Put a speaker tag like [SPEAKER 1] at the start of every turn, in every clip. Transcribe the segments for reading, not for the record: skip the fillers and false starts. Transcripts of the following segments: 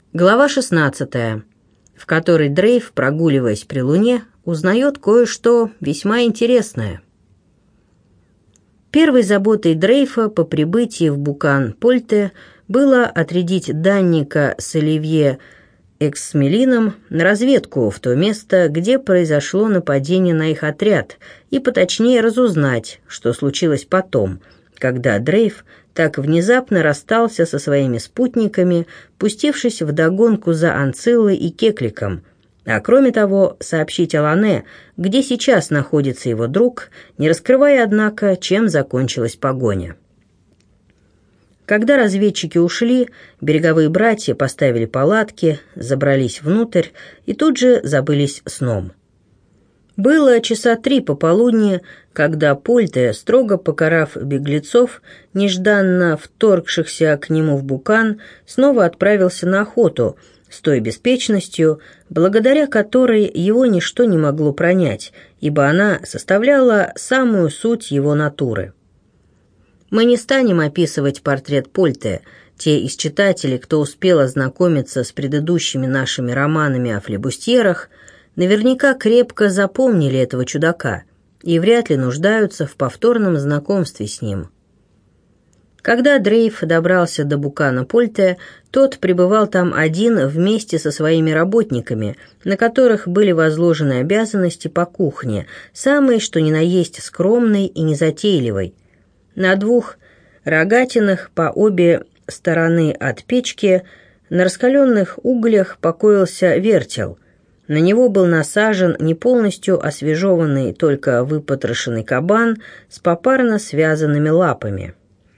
[SPEAKER 1] Глава 16, в которой Дрейф, прогуливаясь при луне, узнает кое-что весьма интересное. Первой заботой Дрейфа по прибытии в Букан-Польте было отрядить Данника с Оливье Эксмелином на разведку в то место, где произошло нападение на их отряд, и поточнее разузнать, что случилось потом, когда Дрейф так внезапно расстался со своими спутниками, пустившись вдогонку за Анциллой и Кекликом, а кроме того сообщить Алане, где сейчас находится его друг, не раскрывая, однако, чем закончилась погоня. Когда разведчики ушли, береговые братья поставили палатки, забрались внутрь и тут же забылись сном. Было часа 3 пополудни, когда Польте, строго покарав беглецов, нежданно вторгшихся к нему в Букан, снова отправился на охоту с той беспечностью, благодаря которой его ничто не могло пронять, ибо она составляла самую суть его натуры. Мы не станем описывать портрет Польте. Те из читателей, кто успел ознакомиться с предыдущими нашими романами о флебустьерах, наверняка крепко запомнили этого чудака и вряд ли нуждаются в повторном знакомстве с ним. Когда Дрейф добрался до Букана-Польте, тот пребывал там один вместе со своими работниками, на которых были возложены обязанности по кухне, самые что ни на есть скромной и незатейливой. На 2 рогатинах по обе стороны от печки на раскаленных углях покоился вертел. На него был насажен не полностью освежеванный, только выпотрошенный кабан с попарно связанными лапами.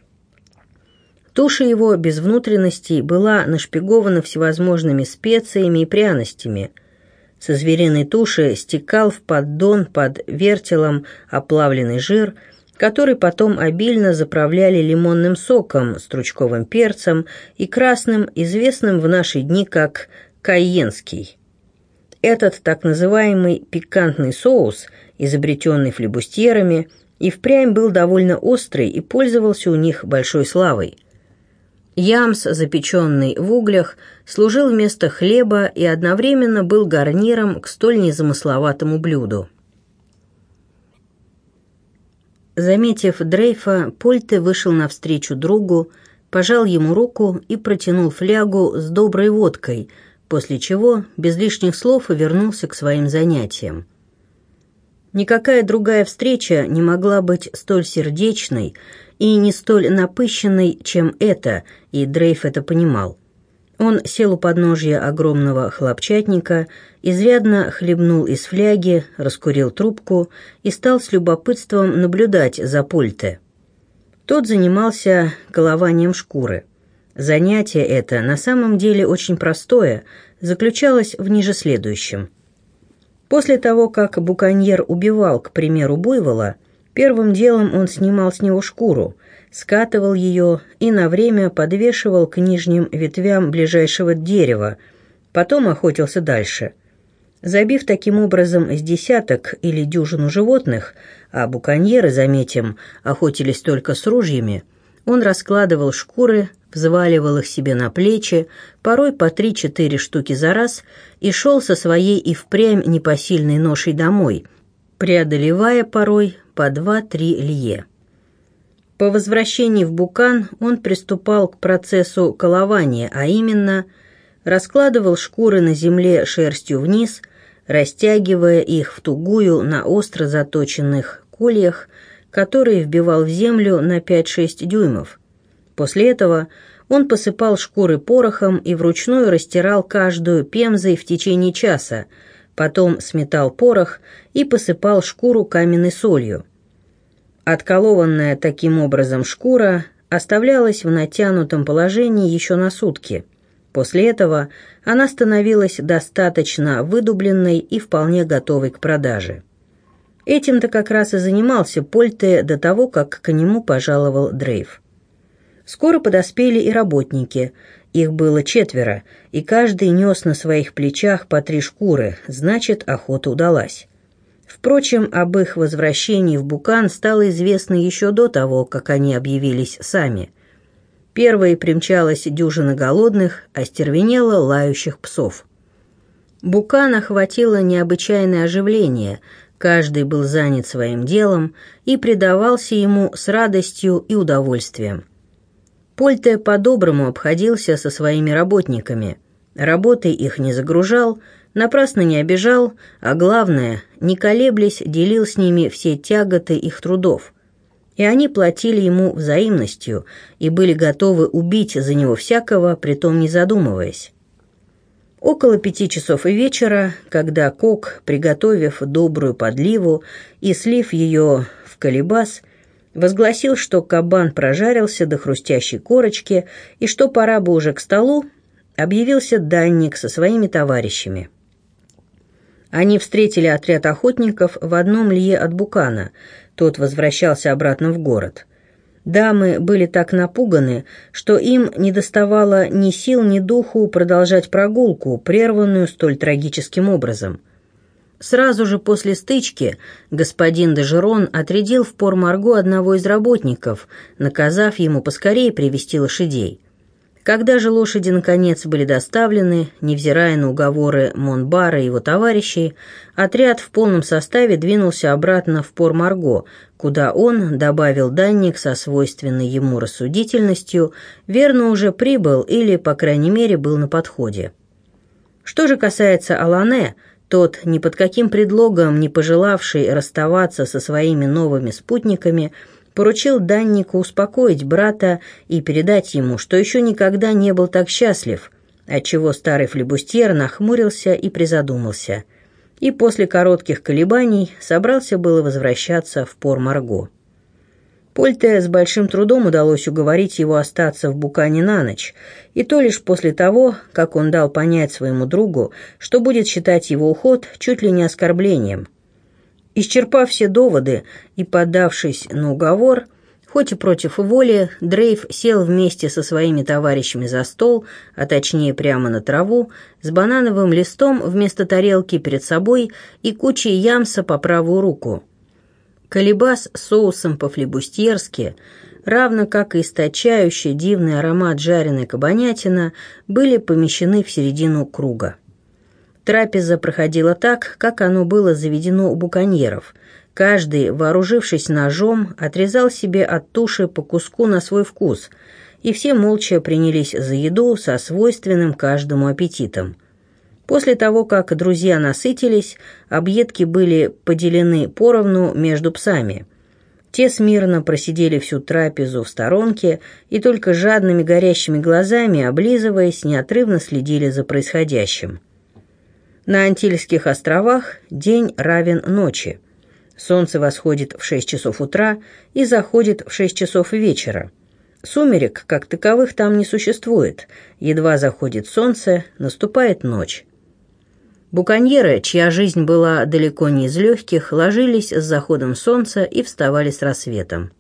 [SPEAKER 1] Туша его без внутренностей была нашпигована всевозможными специями и пряностями. Со звериной туши стекал в поддон под вертелом оплавленный жир, который потом обильно заправляли лимонным соком, стручковым перцем и красным, известным в наши дни как кайенский. Этот так называемый пикантный соус, изобретенный флебустьерами, и впрямь был довольно острый и пользовался у них большой славой. Ямс, запеченный в углях, служил вместо хлеба и одновременно был гарниром к столь незамысловатому блюду. Заметив Дрейфа, Польте вышел навстречу другу, пожал ему руку и протянул флягу с доброй водкой, после чего без лишних слов вернулся к своим занятиям. Никакая другая встреча не могла быть столь сердечной и не столь напыщенной, чем эта, и Дрейф это понимал. Он сел у подножья огромного хлопчатника, изрядно хлебнул из фляги, раскурил трубку и стал с любопытством наблюдать за Польте. Тот занимался колованием шкуры. Занятие это на самом деле очень простое, заключалось в ниже следующем. После того, как буконьер убивал, к примеру, буйвола, первым делом он снимал с него шкуру, скатывал ее и на время подвешивал к нижним ветвям ближайшего дерева, потом охотился дальше. Забив таким образом с десяток или дюжину животных, а буконьеры, заметим, охотились только с ружьями, он раскладывал шкуры, взваливал их себе на плечи, порой по 3-4 штуки за раз, и шел со своей и впрямь непосильной ношей домой, преодолевая порой по 2-3 лье. По возвращении в Букан он приступал к процессу колования, а именно раскладывал шкуры на земле шерстью вниз, растягивая их в тугую на остро заточенных кольях, которые вбивал в землю на 5-6 дюймов. После этого он посыпал шкуры порохом и вручную растирал каждую пемзой в течение часа, потом сметал порох и посыпал шкуру каменной солью. Отколованная таким образом шкура оставлялась в натянутом положении еще на сутки. После этого она становилась достаточно выдубленной и вполне готовой к продаже. Этим-то как раз и занимался Польте до того, как к нему пожаловал Дрейф. Скоро подоспели и работники. Их было 4, и каждый нес на своих плечах по 3 шкуры, значит, охота удалась. Впрочем, об их возвращении в Букан стало известно еще до того, как они объявились сами. Первой примчалась дюжина голодных, остервенело лающих псов. Букан охватило необычайное оживление, каждый был занят своим делом и предавался ему с радостью и удовольствием. Польте по-доброму обходился со своими работниками, работой их не загружал, напрасно не обижал, а главное, не колеблясь, делил с ними все тяготы их трудов. И они платили ему взаимностью и были готовы убить за него всякого, притом не задумываясь. Около 5 часов вечера, когда Кок, приготовив добрую подливу и слив ее в колебас, возгласил, что кабан прожарился до хрустящей корочки и что пора бы уже к столу, объявился данник со своими товарищами. Они встретили отряд охотников в одном лье от Букана, тот возвращался обратно в город. Дамы были так напуганы, что им не доставало ни сил, ни духу продолжать прогулку, прерванную столь трагическим образом. Сразу же после стычки господин де Жерон отрядил в Пор-Марго одного из работников, наказав ему поскорее привести лошадей. Когда же лошади наконец были доставлены, невзирая на уговоры Монбара и его товарищей, отряд в полном составе двинулся обратно в Пор-Марго, куда он, добавил данник со свойственной ему рассудительностью, верно уже прибыл или, по крайней мере, был на подходе. Что же касается Алане, тот, ни под каким предлогом не пожелавший расставаться со своими новыми спутниками, поручил даннику успокоить брата и передать ему, что еще никогда не был так счастлив, отчего старый флибустьер нахмурился и призадумался, и после коротких колебаний собрался было возвращаться в Пор-Марго. Польте с большим трудом удалось уговорить его остаться в Букане на ночь, и то лишь после того, как он дал понять своему другу, что будет считать его уход чуть ли не оскорблением. Исчерпав все доводы и поддавшись на уговор, хоть и против воли, Дрейф сел вместе со своими товарищами за стол, а точнее прямо на траву, с банановым листом вместо тарелки перед собой и кучей ямса по правую руку. Колебас с соусом по-флибустьерски, равно как и источающий дивный аромат жареной кабанятина, были помещены в середину круга. Трапеза проходила так, как оно было заведено у буконьеров. Каждый, вооружившись ножом, отрезал себе от туши по куску на свой вкус, и все молча принялись за еду со свойственным каждому аппетитом. После того, как друзья насытились, объедки были поделены поровну между псами. Те смирно просидели всю трапезу в сторонке и только жадными горящими глазами, облизываясь, неотрывно следили за происходящим. На Антильских островах день равен ночи. Солнце восходит в 6 часов утра и заходит в 6 часов вечера. Сумерек, как таковых, там не существует. Едва заходит солнце, наступает ночь. Буконьеры, чья жизнь была далеко не из легких, ложились с заходом солнца и вставали с рассветом.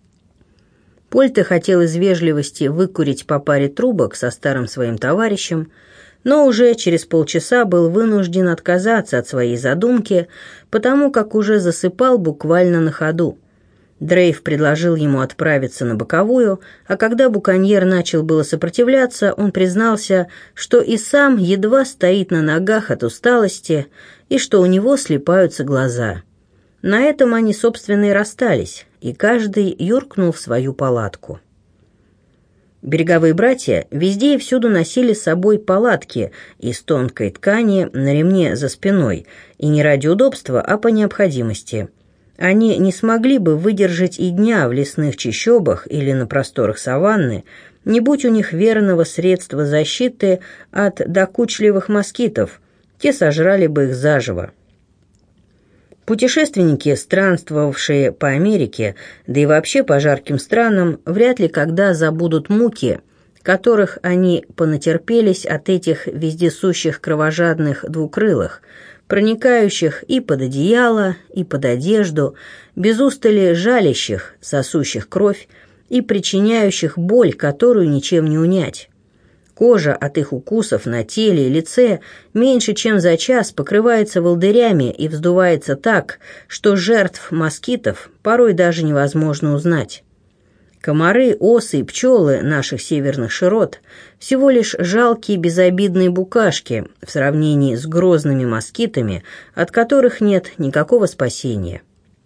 [SPEAKER 1] Польте хотел из вежливости выкурить по паре трубок со старым своим товарищем, но уже через полчаса был вынужден отказаться от своей задумки, потому как уже засыпал буквально на ходу. Дрейф предложил ему отправиться на боковую, а когда буконьер начал было сопротивляться, он признался, что и сам едва стоит на ногах от усталости и что у него слипаются глаза. На этом они, собственно, и расстались, и каждый юркнул в свою палатку. Береговые братья везде и всюду носили с собой палатки из тонкой ткани на ремне за спиной, и не ради удобства, а по необходимости. Они не смогли бы выдержать и дня в лесных чащобах или на просторах саванны, не будь у них верного средства защиты от докучливых москитов, те сожрали бы их заживо. Путешественники, странствовавшие по Америке, да и вообще по жарким странам, вряд ли когда забудут муки, которых они понатерпелись от этих вездесущих кровожадных двукрылых, проникающих и под одеяло, и под одежду, без устали жалящих, сосущих кровь и причиняющих боль, которую ничем не унять. Кожа от их укусов на теле и лице меньше чем за час покрывается волдырями и вздувается так, что жертв москитов порой даже невозможно узнать. Комары, осы и пчелы наших северных широт всего лишь жалкие безобидные букашки в сравнении с грозными москитами, от которых нет никакого спасения.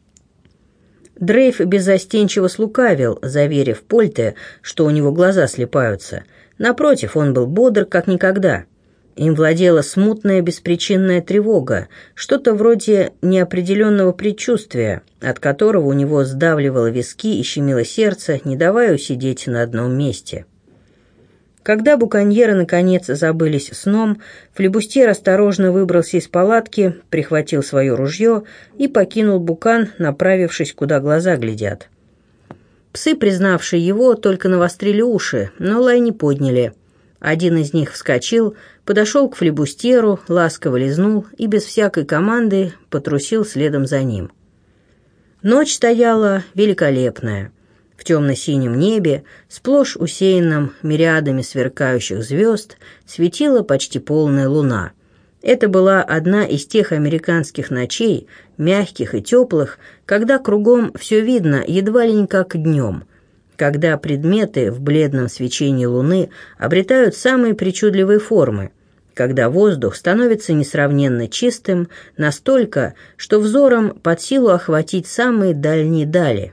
[SPEAKER 1] Дрейф беззастенчиво слукавил, заверив Польте, что у него глаза слипаются. Напротив, он был бодр как никогда. Им владела смутная беспричинная тревога, что-то вроде неопределенного предчувствия, от которого у него сдавливало виски и щемило сердце, не давая усидеть на одном месте. Когда буконьеры наконец забылись сном, флибустьер осторожно выбрался из палатки, прихватил свое ружье и покинул букан, направившись, куда глаза глядят. Псы, признавшие его, только навострили уши, но лай не подняли. Один из них вскочил, подошел к флибустьеру, ласково лизнул и без всякой команды потрусил следом за ним. Ночь стояла великолепная. В темно-синем небе, сплошь усеянном мириадами сверкающих звезд, светила почти полная луна. Это была одна из тех американских ночей, мягких и теплых, когда кругом все видно едва ли не как днем, когда предметы в бледном свечении луны обретают самые причудливые формы, когда воздух становится несравненно чистым настолько, что взором под силу охватить самые дальние дали.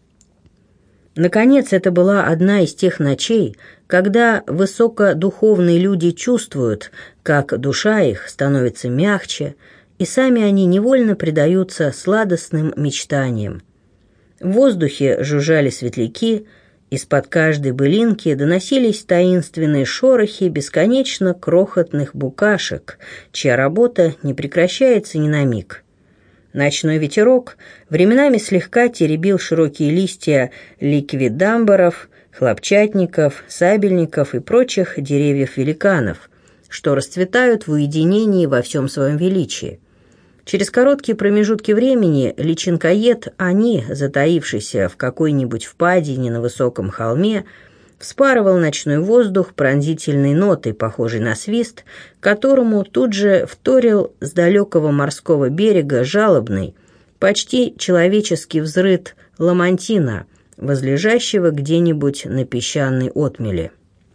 [SPEAKER 1] Наконец, это была одна из тех ночей, когда высокодуховные люди чувствуют, как душа их становится мягче, и сами они невольно предаются сладостным мечтаниям. В воздухе жужжали светляки, из-под каждой былинки доносились таинственные шорохи бесконечно крохотных букашек, чья работа не прекращается ни на миг. Ночной ветерок временами слегка теребил широкие листья ликвидамбаров, хлопчатников, сабельников и прочих деревьев-великанов, что расцветают в уединении во всем своем величии. Через короткие промежутки времени личинкоед они, затаившийся в какой-нибудь впадине на высоком холме, вспарывал ночной воздух пронзительной нотой, похожей на свист, которому тут же вторил с далекого морского берега жалобный, почти человеческий взрыв ламантина, возлежащего где-нибудь на песчаной отмели.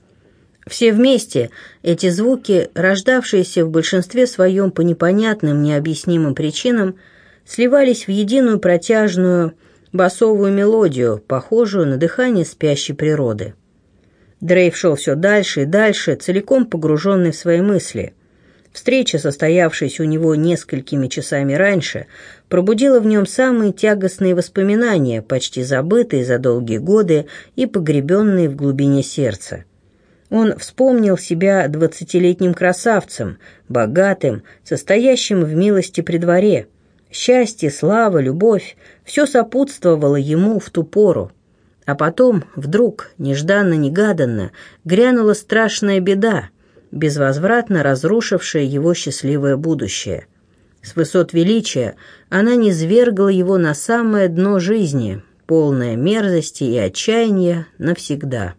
[SPEAKER 1] Все вместе эти звуки, рождавшиеся в большинстве своем по непонятным, необъяснимым причинам, сливались в единую протяжную басовую мелодию, похожую на дыхание спящей природы. Дрейф шел все дальше и дальше, целиком погруженный в свои мысли. Встреча, состоявшаяся у него несколькими часами раньше, пробудила в нем самые тягостные воспоминания, почти забытые за долгие годы и погребенные в глубине сердца. Он вспомнил себя 20-летним красавцем, богатым, состоящим в милости при дворе. Счастье, слава, любовь – все сопутствовало ему в ту пору. А потом, вдруг, нежданно-негаданно, грянула страшная беда, безвозвратно разрушившая его счастливое будущее. С высот величия она низвергла его на самое дно жизни, полное мерзости и отчаяния навсегда.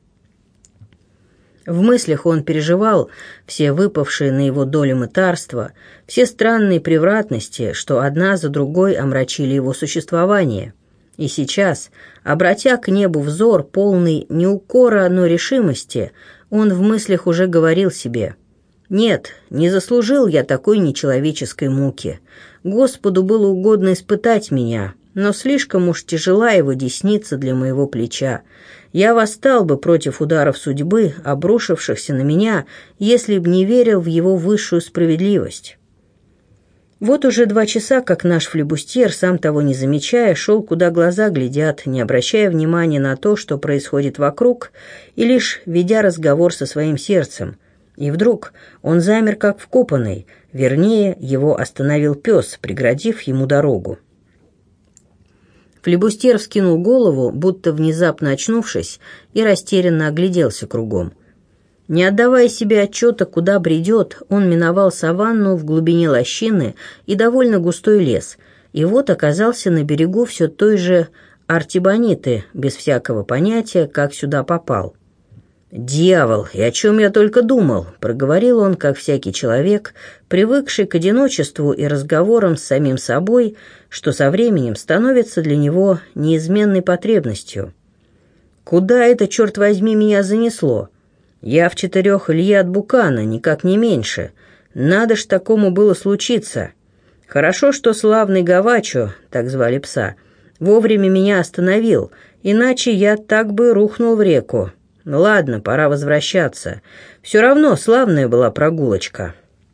[SPEAKER 1] В мыслях он переживал все выпавшие на его долю мытарства, все странные превратности, что одна за другой омрачили его существование. И сейчас, обратя к небу взор, полный не укора, но решимости, он в мыслях уже говорил себе: «Нет, не заслужил я такой нечеловеческой муки. Господу было угодно испытать меня, но слишком уж тяжела его десница для моего плеча. Я восстал бы против ударов судьбы, обрушившихся на меня, если б не верил в его высшую справедливость». Вот уже 2 часа, как наш флибустьер, сам того не замечая, шел, куда глаза глядят, не обращая внимания на то, что происходит вокруг, и лишь ведя разговор со своим сердцем. И вдруг он замер, как вкопанный, вернее, его остановил пес, преградив ему дорогу. Флибустьер вскинул голову, будто внезапно очнувшись, и растерянно огляделся кругом. Не отдавая себе отчета, куда бредет, он миновал саванну в глубине лощины и довольно густой лес, и вот оказался на берегу все той же Артибониты, без всякого понятия, как сюда попал. «Дьявол, и о чем я только думал», — проговорил он, как всякий человек, привыкший к одиночеству и разговорам с самим собой, что со временем становится для него неизменной потребностью. Куда это, черт возьми, меня занесло? Я в 4 лье от Букана, никак не меньше. Надо ж такому было случиться. Хорошо, что славный Гавачо, так звали пса, вовремя меня остановил, иначе я так бы рухнул в реку. Ладно, пора возвращаться. Все равно славная была прогулочка».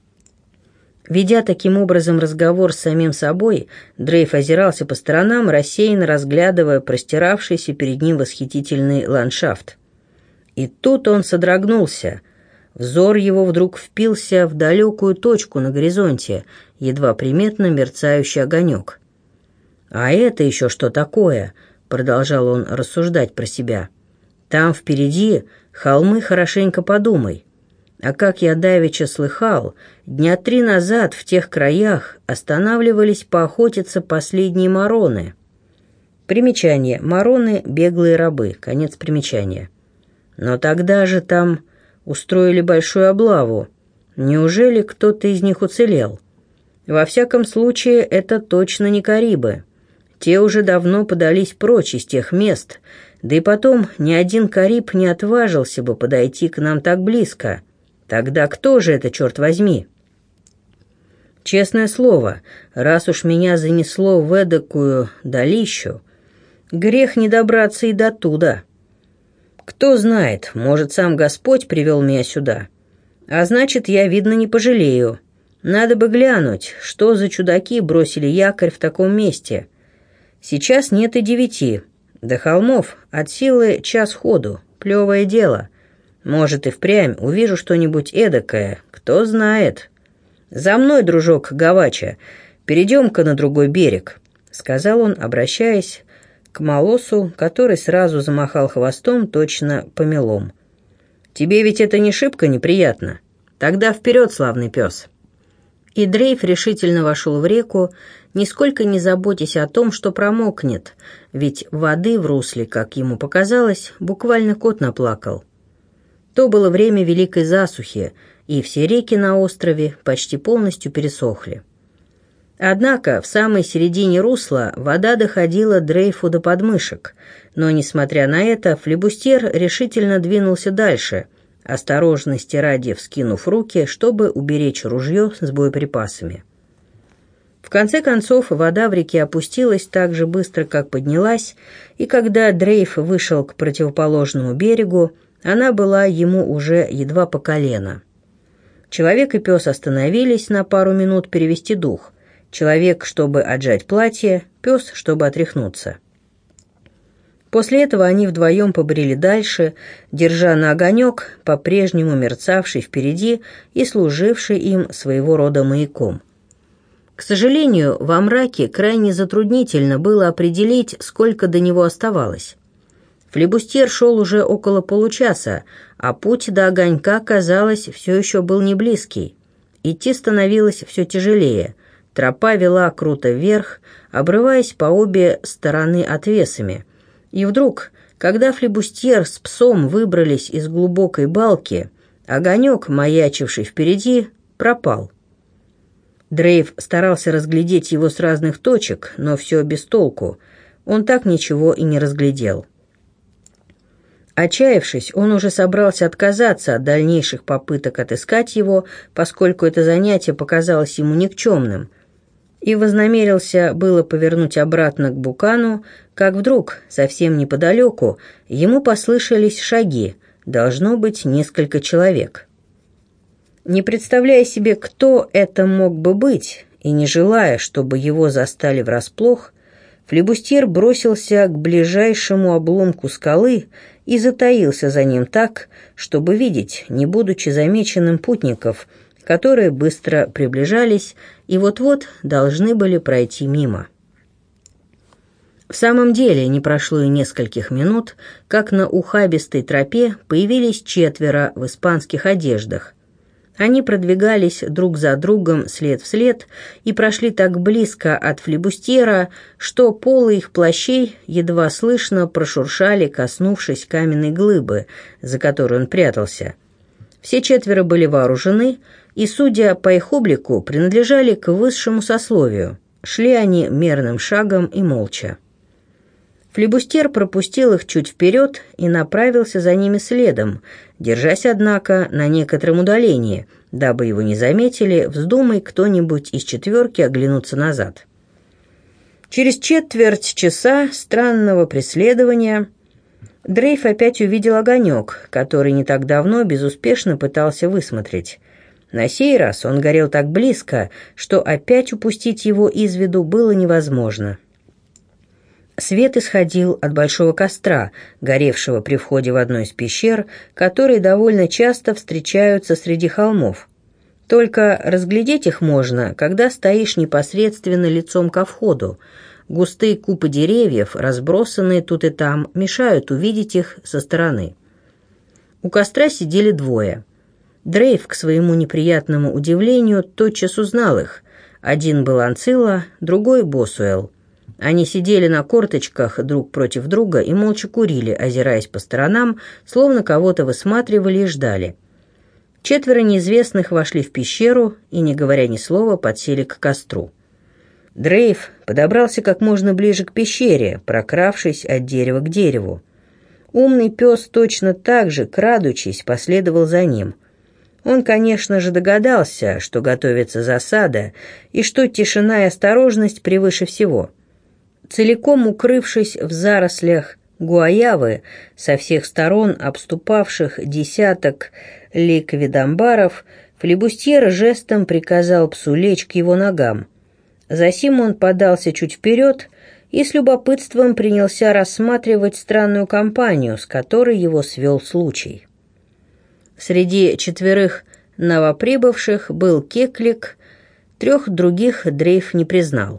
[SPEAKER 1] Ведя таким образом разговор с самим собой, Дрейф озирался по сторонам, рассеянно разглядывая простиравшийся перед ним восхитительный ландшафт. И тут он содрогнулся. Взор его вдруг впился в далекую точку на горизонте, едва приметно мерцающий огонек. «А это еще что такое?» — продолжал он рассуждать про себя. «Там впереди холмы, хорошенько подумай. А как я давеча слыхал, 3 дня назад в тех краях останавливались поохотиться последние мароны». Примечание. Мароны — беглые рабы. Конец примечания. Но тогда же там устроили большую облаву. Неужели кто-то из них уцелел? Во всяком случае, это точно не карибы. Те уже давно подались прочь из тех мест, да и потом ни один кариб не отважился бы подойти к нам так близко. Тогда кто же это, черт возьми? Честное слово, раз уж меня занесло в эдакую долищу, грех не добраться и до туда. Кто знает, может, сам Господь привел меня сюда. А значит, я, видно, не пожалею. Надо бы глянуть, что за чудаки бросили якорь в таком месте. Сейчас нет и 9. До холмов от силы час ходу. Плевое дело. Может, и впрямь увижу что-нибудь эдакое, кто знает. «За мной, дружок Гавача, перейдем-ка на другой берег», — сказал он, обращаясь к Молосу, который сразу замахал хвостом точно помелом. «Тебе ведь это не шибко неприятно? Тогда вперед, славный пес». И Дрейф решительно вошел в реку, нисколько не заботясь о том, что промокнет, ведь воды в русле, как ему показалось, буквально кот наплакал. То было время великой засухи, и все реки на острове почти полностью пересохли. Однако в самой середине русла вода доходила Дрейфу до подмышек, но, несмотря на это, флибустьер решительно двинулся дальше, осторожности ради вскинув руки, чтобы уберечь ружье с боеприпасами. В конце концов, вода в реке опустилась так же быстро, как поднялась, и когда Дрейф вышел к противоположному берегу, она была ему уже едва по колено. Человек и пес остановились на пару минут перевести дух. Человек, чтобы отжать платье, пес, чтобы отряхнуться. После этого они вдвоем побрели дальше, держа на огонек, по-прежнему мерцавший впереди и служивший им своего рода маяком. К сожалению, во мраке крайне затруднительно было определить, сколько до него оставалось. Флибустьер шел уже около получаса, а путь до огонька, казалось, все еще был не близкий. Идти становилось все тяжелее. Тропа вела круто вверх, обрываясь по обе стороны отвесами. И вдруг, когда флибустьер с псом выбрались из глубокой балки, огонек, маячивший впереди, пропал. Дрейф старался разглядеть его с разных точек, но все без толку. Он так ничего и не разглядел. Отчаявшись, он уже собрался отказаться от дальнейших попыток отыскать его, поскольку это занятие показалось ему никчемным, и вознамерился было повернуть обратно к Букану, как вдруг, совсем неподалеку, ему послышались шаги, должно быть, несколько человек. Не представляя себе, кто это мог бы быть, и не желая, чтобы его застали врасплох, флибустьер бросился к ближайшему обломку скалы и затаился за ним так, чтобы видеть, не будучи замеченным, путников, которые быстро приближались и вот-вот должны были пройти мимо. В самом деле не прошло и нескольких минут, как на ухабистой тропе появились 4 в испанских одеждах. Они продвигались друг за другом след в след и прошли так близко от флибустьера, что полы их плащей едва слышно прошуршали, коснувшись каменной глыбы, за которой он прятался. Все 4 были вооружены и, судя по их облику, принадлежали к высшему сословию. Шли они мерным шагом и молча. Флибустьер пропустил их чуть вперед и направился за ними следом, держась, однако, на некотором удалении, дабы его не заметили, вздумай кто-нибудь из четверки оглянуться назад. Через четверть часа странного преследования Дрейф опять увидел огонек, который не так давно безуспешно пытался высмотреть. На сей раз он горел так близко, что опять упустить его из виду было невозможно. Свет исходил от большого костра, горевшего при входе в одну из пещер, которые довольно часто встречаются среди холмов. Только разглядеть их можно, когда стоишь непосредственно лицом ко входу. Густые купы деревьев, разбросанные тут и там, мешают увидеть их со стороны. У костра сидели двое. Дрейф, к своему неприятному удивлению, тотчас узнал их. Один был Анцилла, другой — Босуэлл. Они сидели на корточках друг против друга и молча курили, озираясь по сторонам, словно кого-то высматривали и ждали. Четверо неизвестных вошли в пещеру и, не говоря ни слова, подсели к костру. Дрейф подобрался как можно ближе к пещере, прокравшись от дерева к дереву. Умный пес точно так же, крадучись, последовал за ним. Он, конечно же, догадался, что готовится засада, и что тишина и осторожность превыше всего. Целиком укрывшись в зарослях гуаявы, со всех сторон обступавших десяток ликвидамбаров, флибустьер жестом приказал псу лечь к его ногам. Засим он подался чуть вперед и с любопытством принялся рассматривать странную компанию, с которой его свел случай. Среди четверых новоприбывших был Кеклик, трех других Дрейф не признал.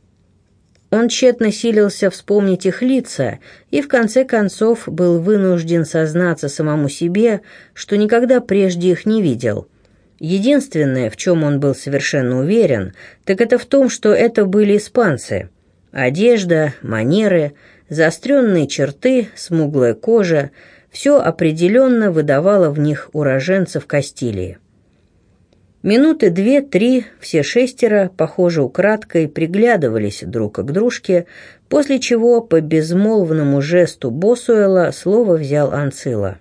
[SPEAKER 1] Он тщетно силился вспомнить их лица и в конце концов был вынужден сознаться самому себе, что никогда прежде их не видел. Единственное, в чем он был совершенно уверен, так это в том, что это были испанцы. Одежда, манеры, заостренные черты, смуглая кожа — все определенно выдавало в них уроженцев Кастилии. Минуты 2-3 все шестеро, похоже, украдкой приглядывались друг к дружке, после чего по безмолвному жесту Босуэлла слово взял Анцилла.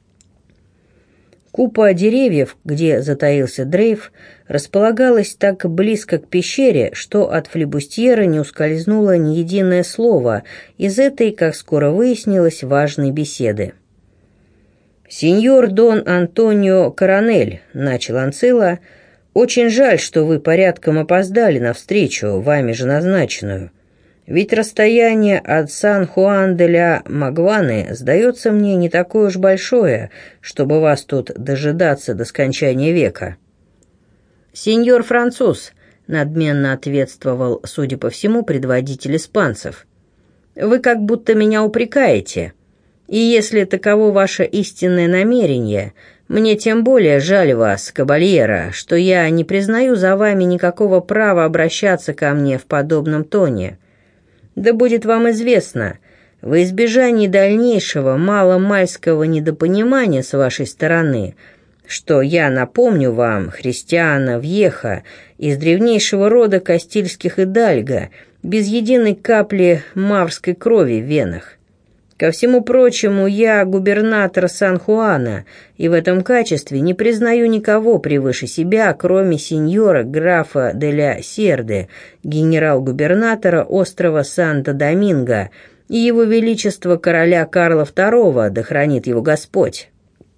[SPEAKER 1] Купа деревьев, где затаился Дрейф, располагалась так близко к пещере, что от флибустьера не ускользнуло ни единое слово из этой, как скоро выяснилось, важной беседы. «Сеньор Дон Антонио Коронель», — начал Анцилла, — «очень жаль, что вы порядком опоздали на встречу, вами же назначенную. Ведь расстояние от Сан-Хуан-де-ля-Магуаны, сдается мне, не такое уж большое, чтобы вас тут дожидаться до скончания века». «Сеньор француз», — надменно ответствовал, судя по всему, предводитель испанцев, — «вы как будто меня упрекаете. И если таково ваше истинное намерение, мне тем более жаль вас, кабальера, что я не признаю за вами никакого права обращаться ко мне в подобном тоне. Да будет вам известно, во избежание дальнейшего маломальского недопонимания с вашей стороны, что я напомню вам, христиана Вьеха, из древнейшего рода кастильских идальго, без единой капли маврской крови в венах. Ко всему прочему, я губернатор Сан-Хуана, и в этом качестве не признаю никого превыше себя, кроме сеньора графа де ля Серде, генерал-губернатора острова Санто-Доминго, и его величество короля Карла II, да хранит его Господь».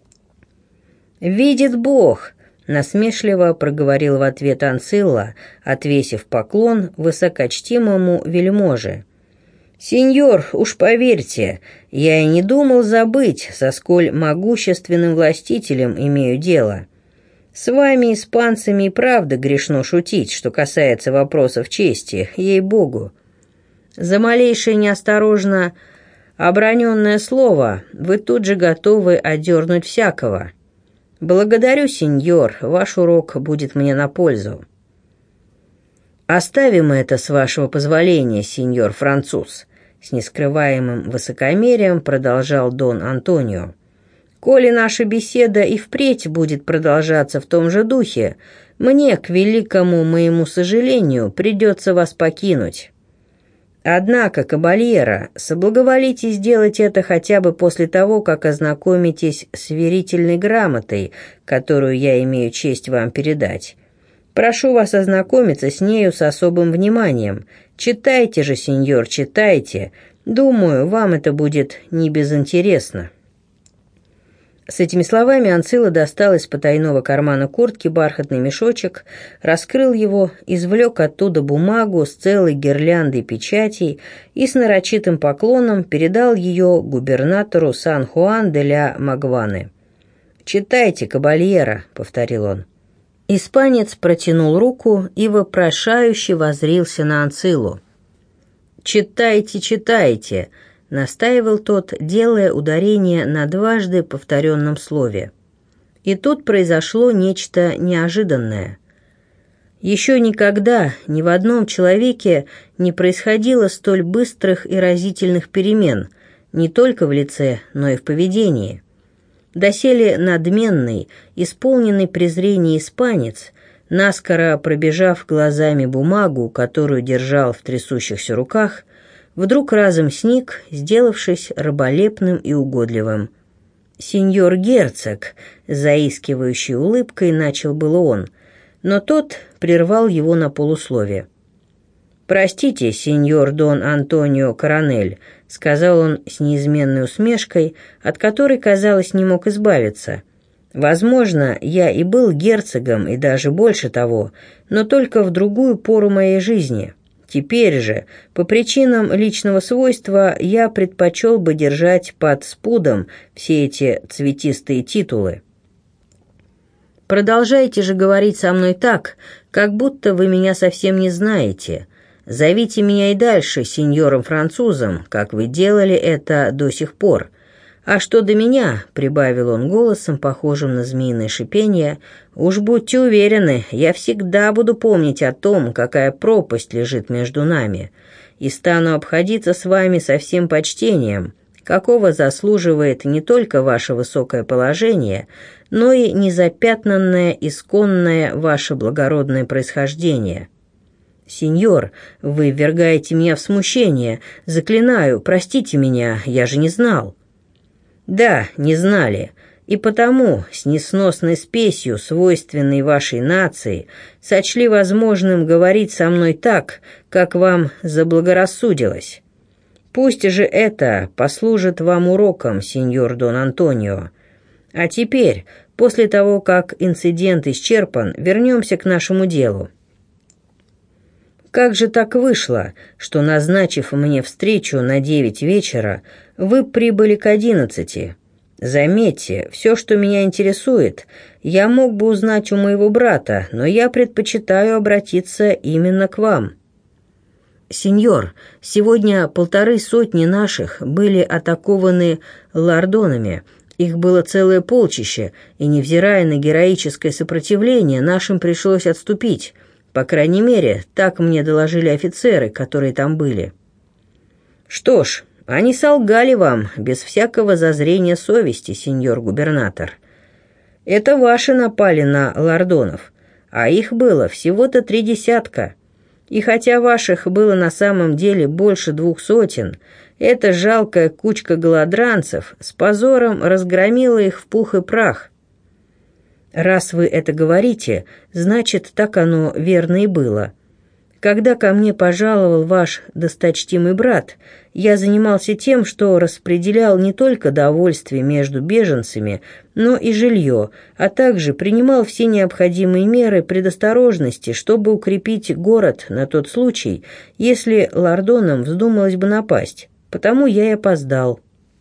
[SPEAKER 1] «Видит Бог», — насмешливо проговорил в ответ Анцилла, отвесив поклон высокочтимому вельможе. «Сеньор, уж поверьте, я и не думал забыть, со сколь могущественным властителем имею дело. С вами, испанцами, и правда грешно шутить, что касается вопросов чести, ей-богу. За малейшее неосторожно оброненное слово вы тут же готовы одернуть всякого. Благодарю, сеньор, ваш урок будет мне на пользу». «Оставим это, с вашего позволения, сеньор француз», — с нескрываемым высокомерием продолжал Дон Антонио. «Коли наша беседа и впредь будет продолжаться в том же духе, мне, к великому моему сожалению, придется вас покинуть. Однако, кабальера, соблаговолите сделать это хотя бы после того, как ознакомитесь с верительной грамотой, которую я имею честь вам передать. Прошу вас ознакомиться с нею с особым вниманием. Читайте же, сеньор, читайте. Думаю, вам это будет не безинтересно». С этими словами Анцило достал из потайного кармана куртки бархатный мешочек, раскрыл его, извлек оттуда бумагу с целой гирляндой печатей и с нарочитым поклоном передал ее губернатору Сан-Хуан-де-ля-Магуаны. «Читайте, кабальера», — повторил он. Испанец протянул руку и вопрошающе воззрился на Анцилу. «Читайте, читайте», — настаивал тот, делая ударение на дважды повторенном слове. И тут произошло нечто неожиданное. Еще никогда ни в одном человеке не происходило столь быстрых и разительных перемен, не только в лице, но и в поведении. Доселе надменный, исполненный презрения испанец, наскоро пробежав глазами бумагу, которую держал в трясущихся руках, вдруг разом сник, сделавшись раболепным и угодливым. «Сеньор герцог», — с заискивающей улыбкой начал было он, но тот прервал его на полуслове. «Простите, сеньор Дон Антонио Коронель», — сказал он с неизменной усмешкой, от которой, казалось, не мог избавиться. «Возможно, я и был герцогом, и даже больше того, но только в другую пору моей жизни». Теперь же, по причинам личного свойства, я предпочел бы держать под спудом все эти цветистые титулы. Продолжайте же говорить со мной так, как будто вы меня совсем не знаете. Зовите меня и дальше сеньором-французом, как вы делали это до сих пор. А что до меня, — прибавил он голосом, похожим на змеиное шипение, — уж будьте уверены, я всегда буду помнить о том, какая пропасть лежит между нами, и стану обходиться с вами со всем почтением, какого заслуживает не только ваше высокое положение, но и незапятнанное, исконное ваше благородное происхождение. Сеньор, вы ввергаете меня в смущение, заклинаю, простите меня, я же не знал». «Да, не знали, и потому, с несносной спесью, свойственной вашей нации, сочли возможным говорить со мной так, как вам заблагорассудилось. Пусть же это послужит вам уроком, сеньор Дон Антонио. А теперь, после того, как инцидент исчерпан, вернемся к нашему делу. Как же так вышло, что, назначив мне встречу на 9 вечера, вы прибыли к 11? Заметьте, все, что меня интересует, я мог бы узнать у моего брата, но я предпочитаю обратиться именно к вам». «Сеньор, сегодня 150 наших были атакованы лордонами. Их было целое полчище, и, невзирая на героическое сопротивление, нашим пришлось отступить. По крайней мере, так мне доложили офицеры, которые там были». «Что ж, они солгали вам без всякого зазрения совести, сеньор губернатор. Это ваши напали на лордонов, а их было всего-то 30. И хотя ваших было на самом деле больше 200, эта жалкая кучка голодранцев с позором разгромила их в пух и прах. Раз вы это говорите, значит, так оно верно и было. Когда ко мне пожаловал ваш досточтимый брат, я занимался тем, что распределял не только довольствие между беженцами, но и жилье, а также принимал все необходимые меры предосторожности, чтобы укрепить город на тот случай, если лордонам вздумалось бы напасть. Потому я и опоздал.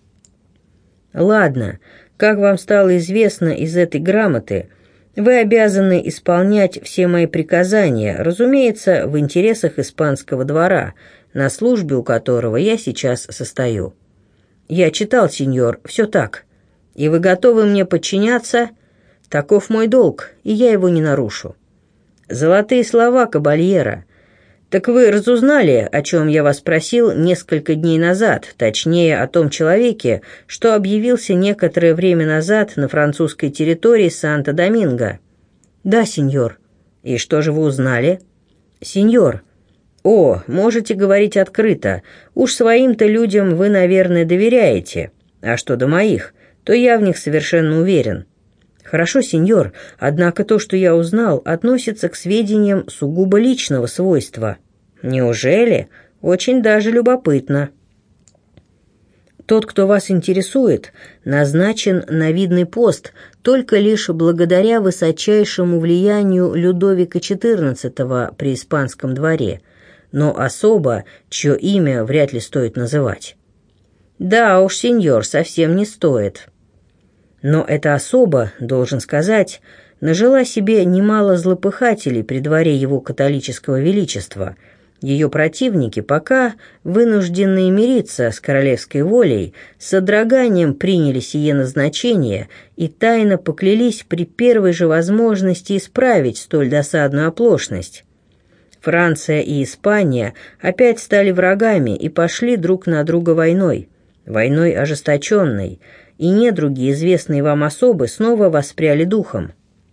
[SPEAKER 1] Ладно, как вам стало известно из этой грамоты, вы обязаны исполнять все мои приказания, разумеется, в интересах испанского двора, на службе у которого я сейчас состою. Я читал, сеньор, все так. И вы готовы мне подчиняться? Таков мой долг, и я его не нарушу. Золотые слова, кабальера. Так вы разузнали, о чем я вас просил несколько дней назад, точнее, о том человеке, что объявился некоторое время назад на французской территории Санто-Доминго? Да, сеньор. И что же вы узнали? Сеньор, «О, можете говорить открыто. Уж своим-то людям вы, наверное, доверяете. А что до моих, то я в них совершенно уверен». «Хорошо, сеньор, однако то, что я узнал, относится к сведениям сугубо личного свойства». «Неужели? Очень даже любопытно». «Тот, кто вас интересует, назначен на видный пост только лишь благодаря высочайшему влиянию Людовика XIV при испанском дворе, но особо, чье имя вряд ли стоит называть». «Да уж, сеньор, совсем не стоит». Но эта особа, должен сказать, нажила себе немало злопыхателей при дворе его католического величества. Ее противники, пока вынужденные мириться с королевской волей, с содроганием приняли сие назначение и тайно поклялись при первой же возможности исправить столь досадную оплошность. Франция и Испания опять стали врагами и пошли друг на друга войной ожесточенной, и недруги, известные вам особы, снова воспряли духом.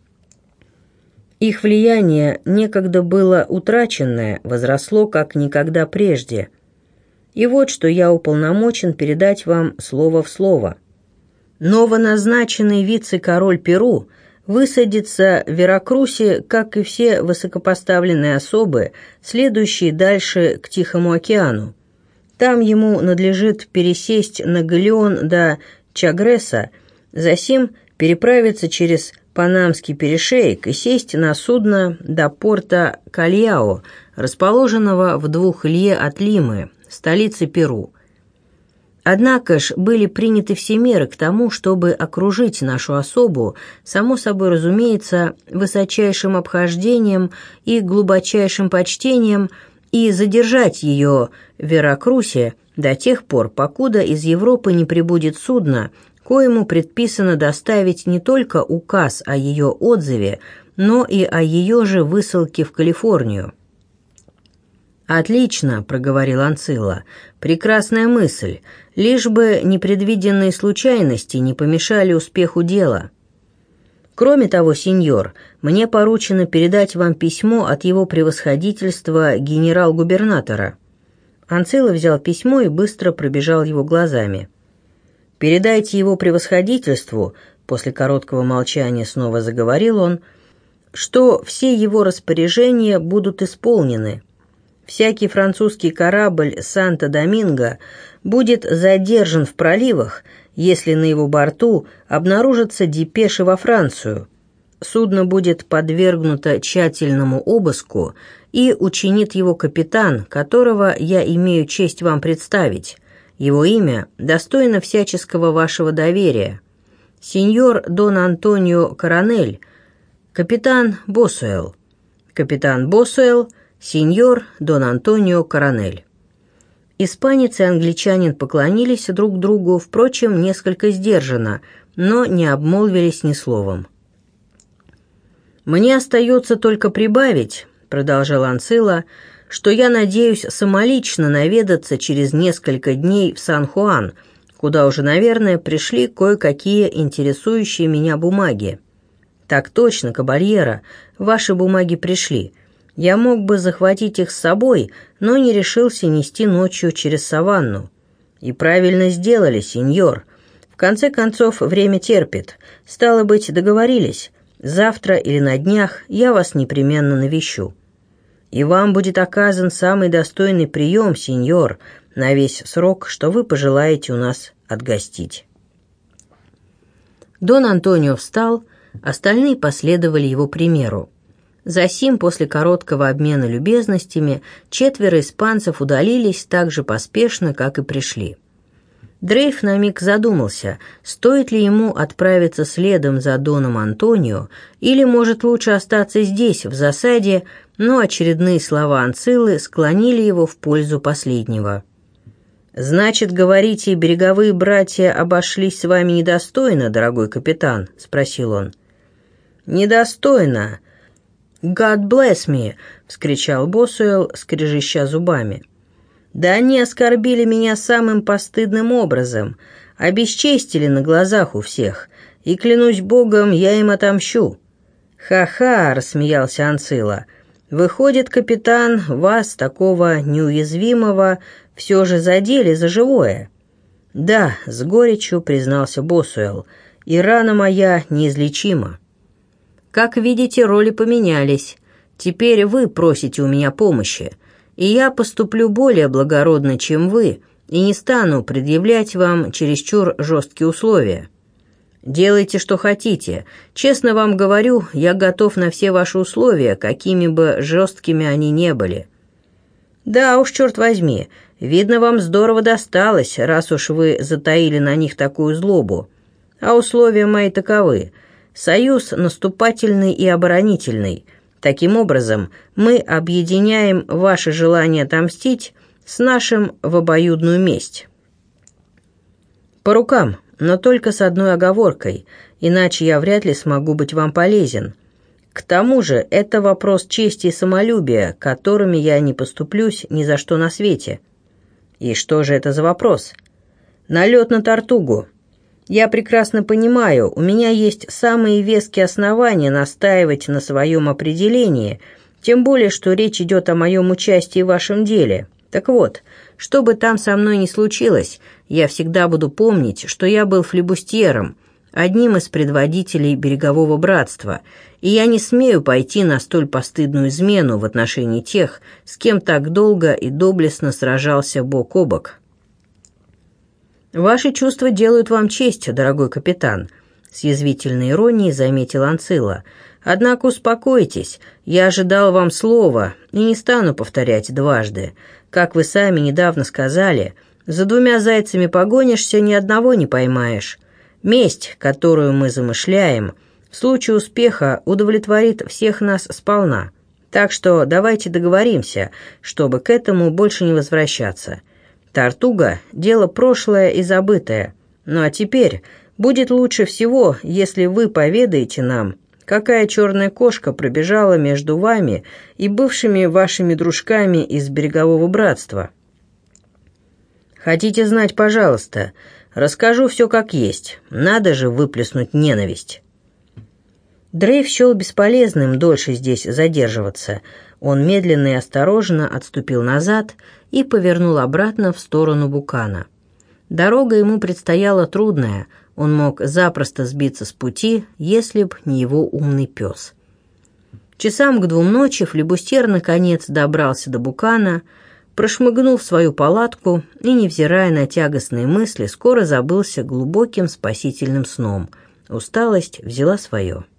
[SPEAKER 1] Их влияние, некогда было утраченное, возросло как никогда прежде. И вот что я уполномочен передать вам слово в слово. Новоназначенный вице-король Перу высадится в Веракрусе, как и все высокопоставленные особы, следующие дальше к Тихому океану. Там ему надлежит пересесть на галеон до Чагреса, засим переправиться через Панамский перешеек и сесть на судно до порта Кальяо, расположенного в 2 лье от Лимы, столицы Перу. Однако ж были приняты все меры к тому, чтобы окружить нашу особу, само собой разумеется, высочайшим обхождением и глубочайшим почтением, и задержать ее в Веракрусе до тех пор, покуда из Европы не прибудет судно, коему предписано доставить не только указ о ее отзыве, но и о ее же высылке в Калифорнию. «Отлично», — проговорил Анцилла, — «прекрасная мысль, лишь бы непредвиденные случайности не помешали успеху дела. Кроме того, сеньор, мне поручено передать вам письмо от его превосходительства генерал-губернатора». Анцилла взял письмо и быстро пробежал его глазами. «Передайте его превосходительству», — после короткого молчания снова заговорил он, «что все его распоряжения будут исполнены. Всякий французский корабль «Санто-Доминго» будет задержан в проливах, если на его борту обнаружатся депеши во Францию. Судно будет подвергнуто тщательному обыску, и учинит его капитан, которого я имею честь вам представить. Его имя достойно всяческого вашего доверия. Сеньор Дон Антонио Коронель, капитан Босуэлл. Капитан Босуэлл, сеньор Дон Антонио Коронель». Испанец и англичанин поклонились друг другу, впрочем, несколько сдержанно, но не обмолвились ни словом. «Мне остается только прибавить», — продолжал Анцилла, «что я надеюсь самолично наведаться через несколько дней в Сан-Хуан, куда уже, наверное, пришли кое-какие интересующие меня бумаги». «Так точно, кабальера, ваши бумаги пришли. Я мог бы захватить их с собой, но не решился нести ночью через саванну». «И правильно сделали, сеньор. В конце концов, время терпит. Стало быть, договорились. Завтра или на днях я вас непременно навещу. И вам будет оказан самый достойный прием, сеньор, на весь срок, что вы пожелаете у нас отгостить». Дон Антонио встал, остальные последовали его примеру. Засим, после короткого обмена любезностями, 4 испанцев удалились так же поспешно, как и пришли. Дрейф на миг задумался, стоит ли ему отправиться следом за Доном Антонио, или, может, лучше остаться здесь, в засаде, но очередные слова Анциллы склонили его в пользу последнего. «Значит, говорите, береговые братья обошлись с вами недостойно, дорогой капитан?» — спросил он. «Недостойно. God bless me!» — вскричал Босуэлл, скрежеща зубами. «Да они оскорбили меня самым постыдным образом, обесчестили на глазах у всех, и, клянусь богом, я им отомщу». «Ха-ха!» — рассмеялся Анцилла. Выходит, капитан, вас, такого неуязвимого, все же задели за живое». «Да», — с горечью признался Босуэлл, — «и рана моя неизлечима». «Как видите, роли поменялись. Теперь вы просите у меня помощи, и я поступлю более благородно, чем вы, и не стану предъявлять вам чересчур жесткие условия. Делайте, что хотите. Честно вам говорю, я готов на все ваши условия, какими бы жесткими они не были». «Да уж, черт возьми, видно, вам здорово досталось, раз уж вы затаили на них такую злобу. А условия мои таковы: союз наступательный и оборонительный. Таким образом, мы объединяем ваше желание отомстить с нашим в обоюдную месть». «По рукам, но только с одной оговоркой, иначе я вряд ли смогу быть вам полезен. К тому же это вопрос чести и самолюбия, которыми я не поступлюсь ни за что на свете». «И что же это за вопрос?» «Налет на Тартугу. Я прекрасно понимаю, у меня есть самые веские основания настаивать на своем определении, тем более, что речь идет о моем участии в вашем деле. Так вот, что бы там со мной ни случилось, я всегда буду помнить, что я был флибустьером, одним из предводителей берегового братства, и я не смею пойти на столь постыдную измену в отношении тех, с кем так долго и доблестно сражался бок о бок». «Ваши чувства делают вам честь, дорогой капитан», — с язвительной иронией заметил Анцилла. «Однако успокойтесь, я ожидал вам слова и не стану повторять дважды. Как вы сами недавно сказали, за двумя зайцами погонишься, ни одного не поймаешь. Месть, которую мы замышляем, в случае успеха удовлетворит всех нас сполна. Так что давайте договоримся, чтобы к этому больше не возвращаться. Тартуга – дело прошлое и забытое. Ну а теперь будет лучше всего, если вы поведаете нам, какая черная кошка пробежала между вами и бывшими вашими дружками из берегового братства». «Хотите знать, пожалуйста, расскажу все как есть. Надо же выплеснуть ненависть». Дрейф счел бесполезным дольше здесь задерживаться. Он медленно и осторожно отступил назад и повернул обратно в сторону Букана. Дорога ему предстояла трудная, он мог запросто сбиться с пути, если б не его умный пес. Часам к 2 ночи флибустьер наконец добрался до Букана, прошмыгнул в свою палатку и, невзирая на тягостные мысли, скоро забылся глубоким спасительным сном. Усталость взяла свое.